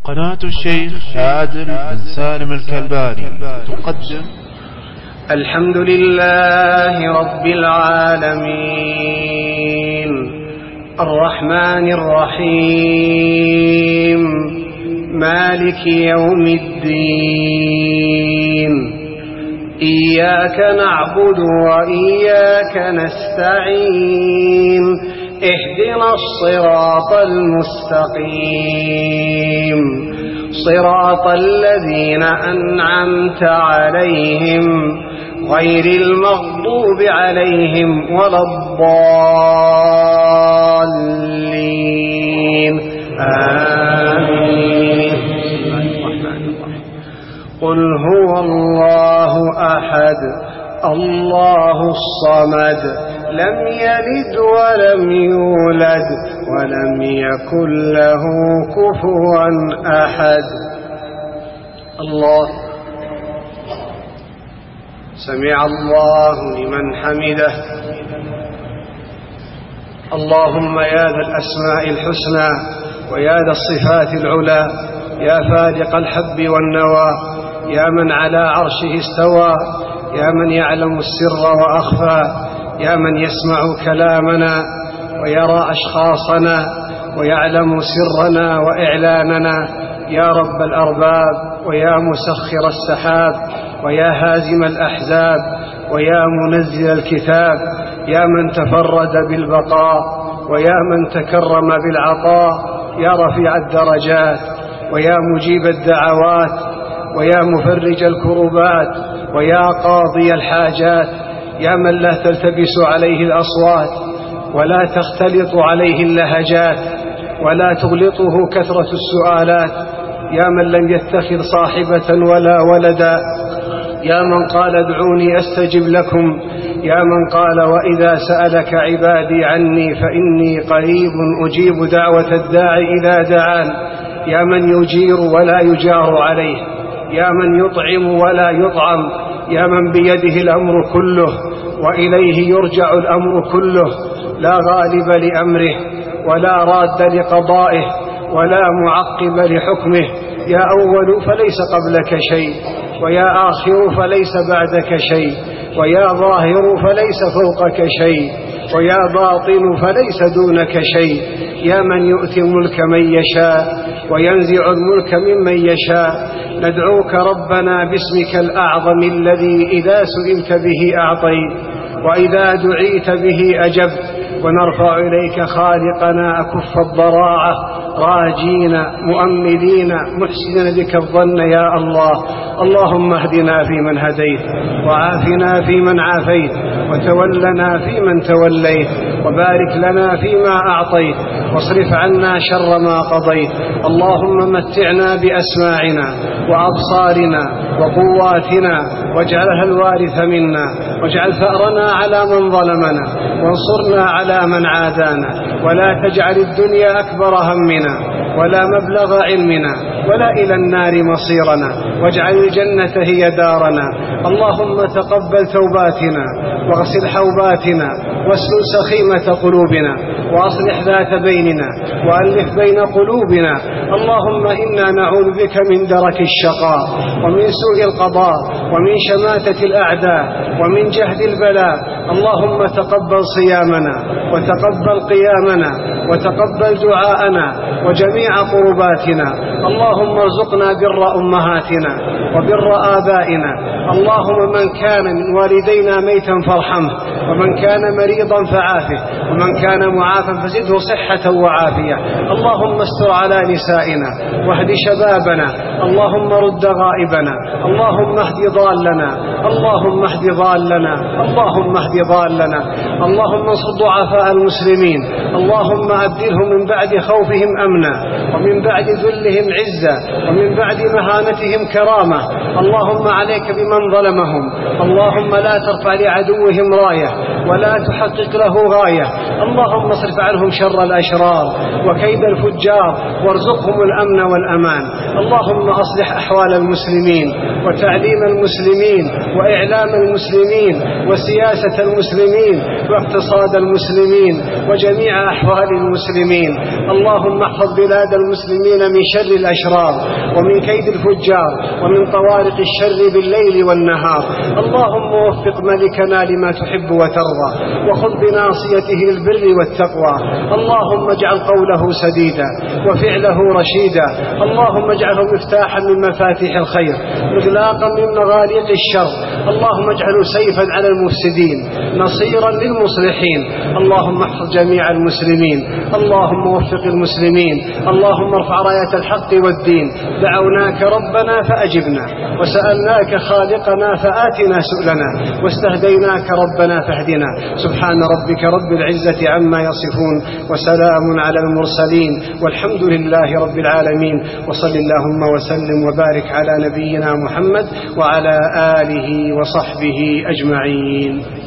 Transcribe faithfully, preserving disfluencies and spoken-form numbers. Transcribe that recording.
قناة الشيخ عادل بن سالم الكلباني تقدم الحمد لله رب العالمين الرحمن الرحيم مالك يوم الدين إياك نعبد وإياك نستعين اهدنا الصراط المستقيم صراط الذين أنعمت عليهم غير المغضوب عليهم ولا الضالين آمين. قل هو الله أحد الله الصمد لم يلد ولم يولد ولم يكن له كفوا أحد. الله سمع الله لمن حمده. اللهم يا ذا الأسماء الحسنى ويا ذا الصفات العلى يا فالق الحب والنوى يا من على عرشه استوى يا من يعلم السر وأخفى يا من يسمع كلامنا ويرى أشخاصنا ويعلم سرنا وإعلاننا يا رب الأرباب ويا مسخر السحاب ويا هازم الأحزاب ويا منزل الكتاب يا من تفرد بالبقاء ويا من تكرم بالعطاء يا رفيع الدرجات ويا مجيب الدعوات ويا مفرج الكربات ويا قاضي الحاجات يا من لا تلتبس عليه الأصوات ولا تختلط عليه اللهجات ولا تغلطه كثرة السؤالات يا من لم يتخذ صاحبة ولا ولدا يا من قال ادعوني أستجب لكم يا من قال وإذا سألك عبادي عني فإني قريب أجيب دعوة الداعي إذا دعان يا من يجير ولا يجار عليه يا من يطعم ولا يطعم يا من بيده الأمر كله وإليه يرجع الأمر كله لا غالب لأمره ولا راد لقضائه ولا معقب لحكمه يا أول فليس قبلك شيء ويا آخر فليس بعدك شيء ويا ظاهر فليس فوقك شيء ويا باطن فليس دونك شيء يا من يؤتي الملك من يشاء وينزع الملك ممن يشاء ندعوك ربنا باسمك الأعظم الذي إذا سئلت به أعطيت وإذا دعيت به أجبت ونرفع إليك خالقنا أكف الضراعة راجين مؤملين محسنين بك الظن يا الله. اللهم اهدنا فيمن هديت وعافنا فيمن عافيت وتولنا فيمن توليت وبارك لنا فيما أعطيت واصرف عنا شر ما قضيت. اللهم متعنا بأسماعنا وأبصارنا وقواتنا واجعلها الوارث منا واجعل ثأرنا على من ظلمنا وانصرنا على من عادانا ولا تجعل الدنيا أكبر همنا ولا مبلغ علمنا ولا إلى النار مصيرنا واجعل الجنة هي دارنا. اللهم تقبل توباتنا واغسل حوباتنا واسلل سخيمة قلوبنا وأصلح ذات بيننا وألف بين قلوبنا. اللهم إنا نعوذ بك من درك الشقاء ومن سوء القضاء ومن شماتة الأعداء ومن جهد البلاء. اللهم تقبل صيامنا وتقبل قيامنا وتقبل دعاءنا وجميع قرباتنا. اللهم ارزقنا بر أمهاتنا وبر آبائنا. اللهم من كان من والدينا ميتا فارحمه ومن كان مريضا فعافه ومن كان معافا فزده صحة وعافية. اللهم استر على نسائنا واهد شبابنا. اللهم رد غائبنا. اللهم اهد ضالنا. اللهم اهد ضالنا. اللهم اهد ضالنا. اللهم انصر ضعفاء المسلمين. اللهم أبدلهم من بعد خوفهم أمنا ومن بعد ذلهم عزة ومن بعد مهانتهم كرامة. اللهم عليك بمن ظلمهم. اللهم لا ترفع لعدوهم راية ولا تحقق له غاية. اللهم اصرف عنهم شر الأشرار وكيد الفجار وارزقهم الأمن والأمان. اللهم أصلح أحوال المسلمين وتعليم المسلمين وإعلام المسلمين وسياسة المسلمين واقتصاد المسلمين وجميع أحوال المسلمين. اللهم احفظ بلاد المسلمين من شر الأشرار ومن كيد الفجار ومن طوارق الشر بالليل والنهار. اللهم وفق ملكنا لما تحب وترضى وخذ بناصيته للبر والتقوى. اللهم اجعل قوله سديدا وفعله رشيدا. اللهم اجعله مفتاحا من مفاتيح الخير مغلاقا من مغاليق الشر. اللهم اجعله سيفا على المفسدين نصيرا للمصلحين. اللهم احفظ جميع المسلمين. اللهم وفق المسلمين. اللهم ارفع راية الحق والدين. دعوناك ربنا فأجبنا وسألناك خالقنا فآتنا سؤلنا واستهديناك ربنا فاهدنا. سبحان ربك رب العزة عما يصفون وسلام على المرسلين والحمد لله رب العالمين. وصل اللهم وسلم وبارك على نبينا محمد وعلى آله وصحبه أجمعين.